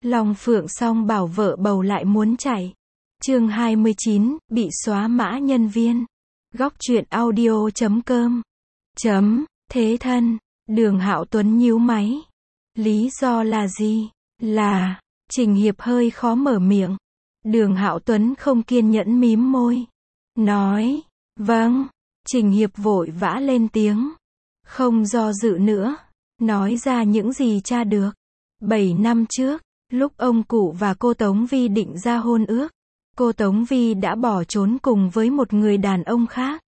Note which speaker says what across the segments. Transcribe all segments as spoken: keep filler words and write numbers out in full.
Speaker 1: Long Phượng Song bảo vợ bầu lại muốn chạy. Chương hai mươi chín, bị xóa mã nhân viên. Góc truyện audio chấm com. Chấm, thế thân. Đường Hạo Tuấn nhíu máy. Lý do là gì? Là, Trình Hiệp hơi khó mở miệng. Đường Hạo Tuấn không kiên nhẫn mím môi. Nói, vâng. Trình Hiệp vội vã lên tiếng. Không do dự nữa. Nói ra những gì tra được. Bảy năm trước, lúc ông cụ và cô Tống Vi định ra hôn ước, cô Tống Vi đã bỏ trốn cùng với một người đàn ông khác.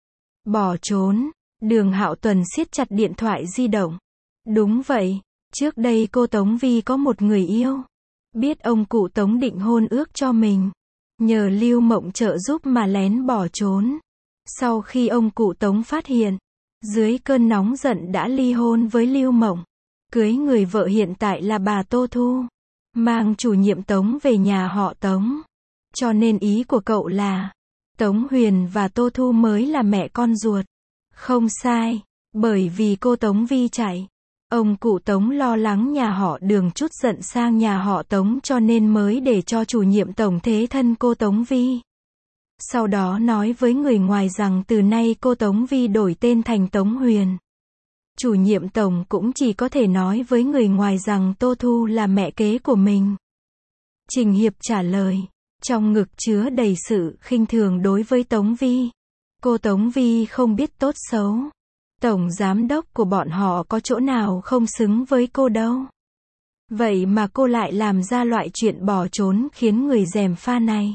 Speaker 1: Bỏ trốn, Đường Hạo Tuấn siết chặt điện thoại di động. Đúng vậy, trước đây cô Tống Vi có một người yêu. Biết ông cụ Tống định hôn ước cho mình, nhờ Lưu Mộng trợ giúp mà lén bỏ trốn. Sau khi ông cụ Tống phát hiện, dưới cơn nóng giận đã ly hôn với Lưu Mộng, cưới người vợ hiện tại là bà Tô Thu, mang chủ nhiệm Tống về nhà họ Tống. Cho nên ý của cậu là, Tống Huyền và Tô Thu mới là mẹ con ruột. Không sai, bởi vì cô Tống Vi chạy, ông cụ Tống lo lắng nhà họ Đường chút giận sang nhà họ Tống cho nên mới để cho chủ nhiệm tổng thế thân cô Tống Vi. Sau đó nói với người ngoài rằng từ nay cô Tống Vi đổi tên thành Tống Huyền. Chủ nhiệm tổng cũng chỉ có thể nói với người ngoài rằng Tô Thu là mẹ kế của mình. Trình Hiệp trả lời, trong ngực chứa đầy sự khinh thường đối với Tống Vi. Cô Tống Vi không biết tốt xấu. Tổng giám đốc của bọn họ có chỗ nào không xứng với cô đâu. Vậy mà cô lại làm ra loại chuyện bỏ trốn khiến người gièm pha này.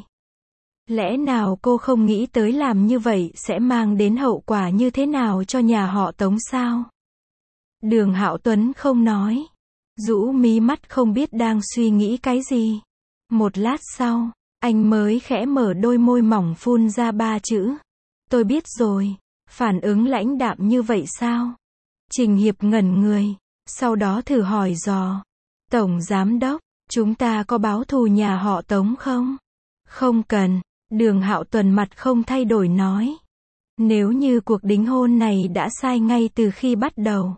Speaker 1: Lẽ nào cô không nghĩ tới làm như vậy sẽ mang đến hậu quả như thế nào cho nhà họ Tống sao? Đường Hạo Tuấn không nói. Rũ mí mắt không biết đang suy nghĩ cái gì. Một lát sau, anh mới khẽ mở đôi môi mỏng phun ra ba chữ. Tôi biết rồi. Phản ứng lãnh đạm như vậy sao? Trình Hiệp ngẩn người, sau đó thử hỏi dò. Tổng giám đốc, chúng ta có báo thù nhà họ Tống không? Không cần. Đường Hạo Tuấn mặt không thay đổi nói. Nếu như cuộc đính hôn này đã sai ngay từ khi bắt đầu,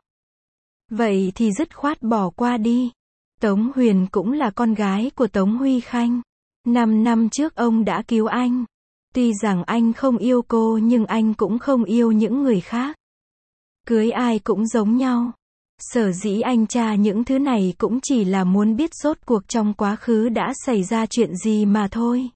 Speaker 1: vậy thì dứt khoát bỏ qua đi. Tống Huyền cũng là con gái của Tống Huy Khanh. Năm năm trước ông đã cứu anh. Tuy rằng anh không yêu cô nhưng anh cũng không yêu những người khác. Cưới ai cũng giống nhau. Sở dĩ anh tra những thứ này cũng chỉ là muốn biết rốt cuộc trong quá khứ đã xảy ra chuyện gì mà thôi.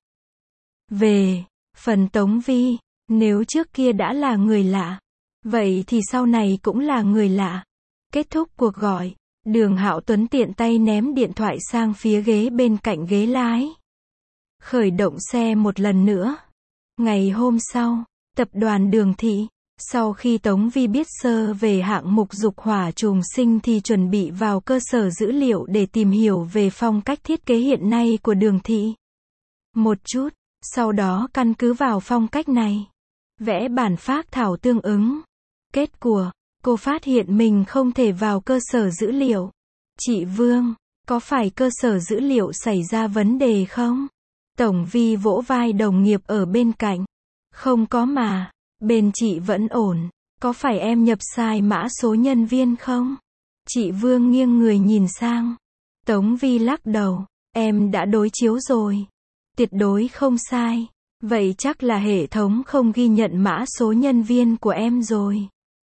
Speaker 1: Về phần Tống Vi, nếu trước kia đã là người lạ, vậy thì sau này cũng là người lạ. Kết thúc cuộc gọi, Đường Hạo Tuấn tiện tay ném điện thoại sang phía ghế bên cạnh ghế lái. Khởi động xe một lần nữa. Ngày hôm sau, tập đoàn Đường Thị, sau khi Tống Vi biết sơ về hạng mục dục hỏa trùng sinh thì chuẩn bị vào cơ sở dữ liệu để tìm hiểu về phong cách thiết kế hiện nay của Đường Thị. Một chút, sau đó căn cứ vào phong cách này, vẽ bản phác thảo tương ứng. Kết quả, cô phát hiện mình không thể vào cơ sở dữ liệu. Chị Vương, có phải cơ sở dữ liệu xảy ra vấn đề không? Tổng Vi vỗ vai đồng nghiệp ở bên cạnh. Không có mà, bên chị vẫn ổn. Có phải em nhập sai mã số nhân viên không? Chị Vương nghiêng người nhìn sang. Tống Vi lắc đầu. Em đã đối chiếu rồi. Tuyệt đối không sai. Vậy chắc là hệ thống không ghi nhận mã số nhân viên của em rồi.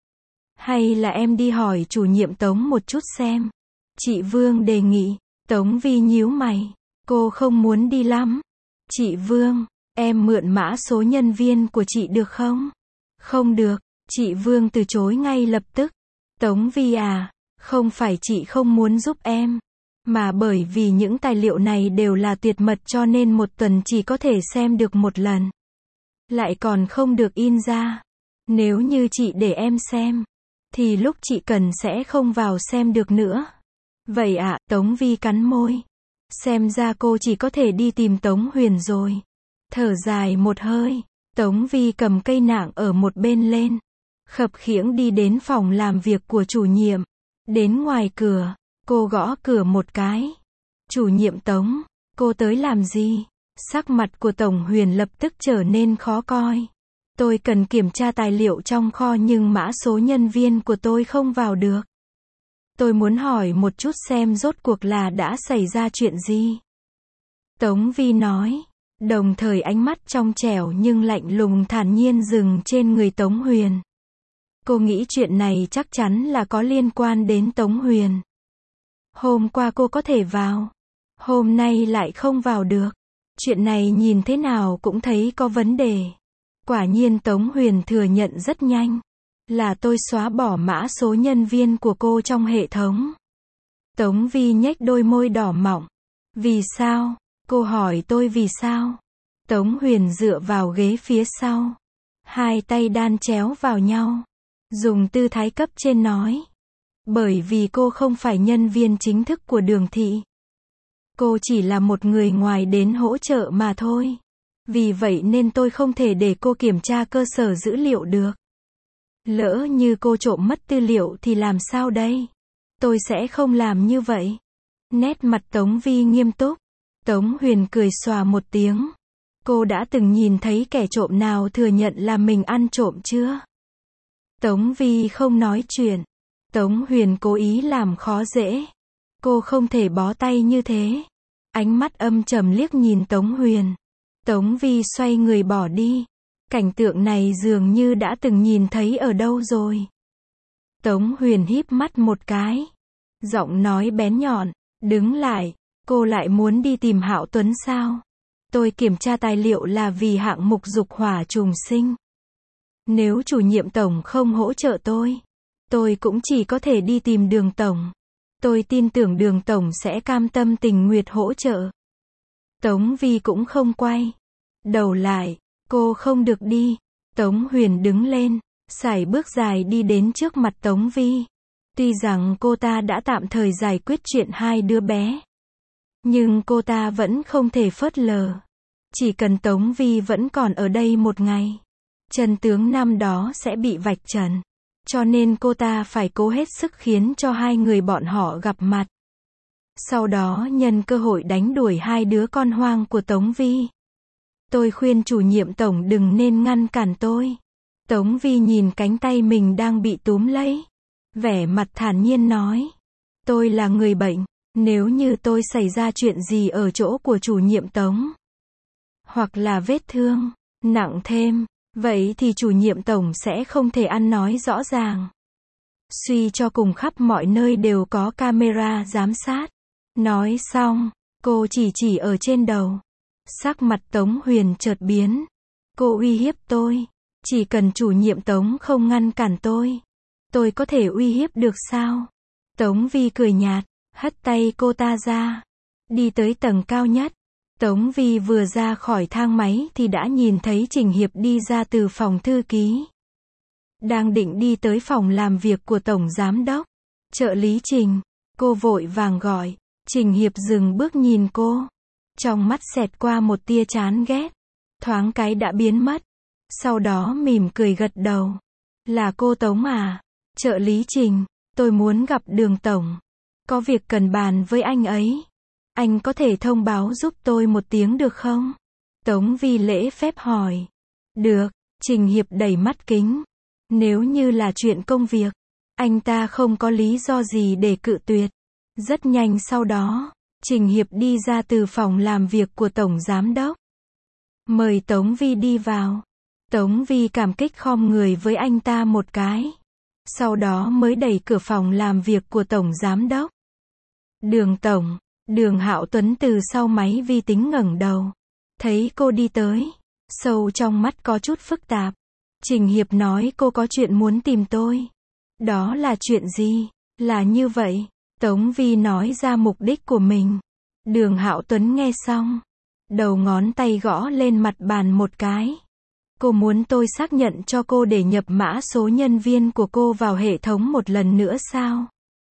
Speaker 1: Hay là em đi hỏi chủ nhiệm Tống một chút xem. Chị Vương đề nghị. Tống Vi nhíu mày. Cô không muốn đi lắm. Chị Vương, em mượn mã số nhân viên của chị được không? Không được, chị Vương từ chối ngay lập tức. Tống Vi à, không phải chị không muốn giúp em, mà bởi vì những tài liệu này đều là tuyệt mật cho nên một tuần chỉ có thể xem được một lần. Lại còn không được in ra. Nếu như chị để em xem, thì lúc chị cần sẽ không vào xem được nữa. Vậy ạ, à, Tống Vi cắn môi. Xem ra cô chỉ có thể đi tìm Tống Huyền rồi. Thở dài một hơi, Tống Vi cầm cây nạng ở một bên lên. Khập khiễng đi đến phòng làm việc của chủ nhiệm. Đến ngoài cửa, cô gõ cửa một cái. Chủ nhiệm Tống, cô tới làm gì? Sắc mặt của Tổng Huyền lập tức trở nên khó coi. Tôi cần kiểm tra tài liệu trong kho nhưng mã số nhân viên của tôi không vào được. Tôi muốn hỏi một chút xem rốt cuộc là đã xảy ra chuyện gì. Tống Vi nói, đồng thời ánh mắt trong trẻo nhưng lạnh lùng thản nhiên dừng trên người Tống Huyền. Cô nghĩ chuyện này chắc chắn là có liên quan đến Tống Huyền. Hôm qua cô có thể vào, hôm nay lại không vào được. Chuyện này nhìn thế nào cũng thấy có vấn đề. Quả nhiên Tống Huyền thừa nhận rất nhanh. Là tôi xóa bỏ mã số nhân viên của cô trong hệ thống. Tống Vi nhếch đôi môi đỏ mọng. Vì sao? Cô hỏi tôi vì sao? Tống Huyền dựa vào ghế phía sau. Hai tay đan chéo vào nhau. Dùng tư thái cấp trên nói. Bởi vì cô không phải nhân viên chính thức của Đường Thị. Cô chỉ là một người ngoài đến hỗ trợ mà thôi. Vì vậy nên tôi không thể để cô kiểm tra cơ sở dữ liệu được. Lỡ như cô trộm mất tư liệu thì làm sao đây? Tôi sẽ không làm như vậy. Nét mặt Tống Vi nghiêm túc. Tống Huyền cười xòa một tiếng. Cô đã từng nhìn thấy kẻ trộm nào thừa nhận là mình ăn trộm chưa? Tống Vi không nói chuyện. Tống Huyền cố ý làm khó dễ. Cô không thể bó tay như thế. Ánh mắt âm trầm liếc nhìn Tống Huyền. Tống Vi xoay người bỏ đi. Cảnh tượng này dường như đã từng nhìn thấy ở đâu rồi. Tống Huyền híp mắt một cái. Giọng nói bén nhọn. Đứng lại. Cô lại muốn đi tìm Hạo Tuấn sao? Tôi kiểm tra tài liệu là vì hạng mục dục hỏa trùng sinh. Nếu chủ nhiệm tổng không hỗ trợ tôi, tôi cũng chỉ có thể đi tìm Đường tổng. Tôi tin tưởng Đường tổng sẽ cam tâm tình nguyện hỗ trợ. Tống Vi cũng không quay đầu lại. Cô không được đi. Tống Huyền đứng lên, sải bước dài đi đến trước mặt Tống Vi. Tuy rằng cô ta đã tạm thời giải quyết chuyện hai đứa bé, nhưng cô ta vẫn không thể phớt lờ. Chỉ cần Tống Vi vẫn còn ở đây một ngày, chân tướng năm đó sẽ bị vạch trần. Cho nên cô ta phải cố hết sức khiến cho hai người bọn họ gặp mặt. Sau đó nhân cơ hội đánh đuổi hai đứa con hoang của Tống Vi. Tôi khuyên chủ nhiệm tổng đừng nên ngăn cản tôi. Tống Vi nhìn cánh tay mình đang bị túm lấy. Vẻ mặt thản nhiên nói. Tôi là người bệnh. Nếu như tôi xảy ra chuyện gì ở chỗ của chủ nhiệm Tống, hoặc là vết thương nặng thêm, vậy thì chủ nhiệm tổng sẽ không thể ăn nói rõ ràng. Suy cho cùng khắp mọi nơi đều có camera giám sát. Nói xong, cô chỉ chỉ ở trên đầu. Sắc mặt Tống Huyền chợt biến. Cô uy hiếp tôi. Chỉ cần chủ nhiệm Tống không ngăn cản tôi, tôi có thể uy hiếp được sao? Tống Vi cười nhạt, hất tay cô ta ra. Đi tới tầng cao nhất. Tống Vi vừa ra khỏi thang máy thì đã nhìn thấy Trình Hiệp đi ra từ phòng thư ký. Đang định đi tới phòng làm việc của Tổng Giám Đốc. Trợ lý Trình. Cô vội vàng gọi. Trình Hiệp dừng bước nhìn cô. Trong mắt xẹt qua một tia chán ghét. Thoáng cái đã biến mất. Sau đó mỉm cười gật đầu. Là cô Tống à? Trợ lý Trình. Tôi muốn gặp Đường tổng. Có việc cần bàn với anh ấy. Anh có thể thông báo giúp tôi một tiếng được không? Tống Vi lễ phép hỏi. Được. Trình Hiệp đẩy mắt kính. Nếu như là chuyện công việc, anh ta không có lý do gì để cự tuyệt. Rất nhanh sau đó, Trình Hiệp đi ra từ phòng làm việc của Tổng Giám Đốc. Mời Tống Vi đi vào. Tống Vi cảm kích khom người với anh ta một cái. Sau đó mới đẩy cửa phòng làm việc của Tổng Giám Đốc. Đường tổng. Đường Hạo Tuấn từ sau máy vi tính ngẩng đầu. Thấy cô đi tới. Sâu trong mắt có chút phức tạp. Trình Hiệp nói cô có chuyện muốn tìm tôi. Đó là chuyện gì? Là như vậy. Tống Vi nói ra mục đích của mình. Đường Hạo Tuấn nghe xong. Đầu ngón tay gõ lên mặt bàn một cái. Cô muốn tôi xác nhận cho cô để nhập mã số nhân viên của cô vào hệ thống một lần nữa sao?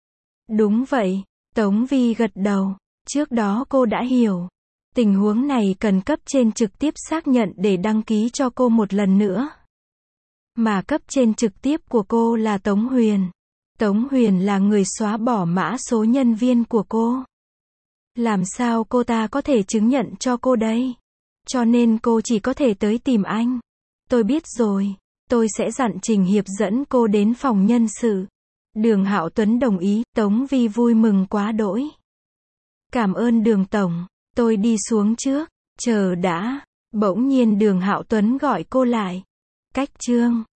Speaker 1: Đúng vậy. Tống Vi gật đầu. Trước đó cô đã hiểu. Tình huống này cần cấp trên trực tiếp xác nhận để đăng ký cho cô một lần nữa. Mà cấp trên trực tiếp của cô là Tống Huyền. Tống Huyền là người xóa bỏ mã số nhân viên của cô. Làm sao cô ta có thể chứng nhận cho cô đây? Cho nên cô chỉ có thể tới tìm anh. Tôi biết rồi. Tôi sẽ dặn Trình Hiệp dẫn cô đến phòng nhân sự. Đường Hạo Tuấn đồng ý, Tống Vi vui mừng quá đỗi. Cảm ơn Đường tổng, tôi đi xuống trước. Chờ đã. Bỗng nhiên Đường Hạo Tuấn gọi cô lại. Cách chương